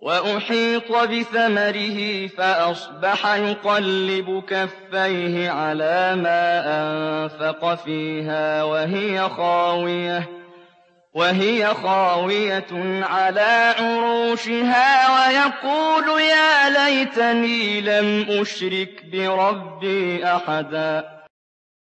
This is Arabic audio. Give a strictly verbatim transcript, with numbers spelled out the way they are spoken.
وَأُحِيطَ بِثَمَرِهِ فَأَصْبَحَ يُقَلِّبُ كَفَّيْهِ عَلَىٰ مَا أَنفَقَ فِيهَا وَهِيَ خَاوِيَةٌ عَلَىٰ عُرُوشِهَا وَيَقُولُ يَا لَيْتَنِي لَمْ أُشْرِكْ بِرَبِّي أَحَدًا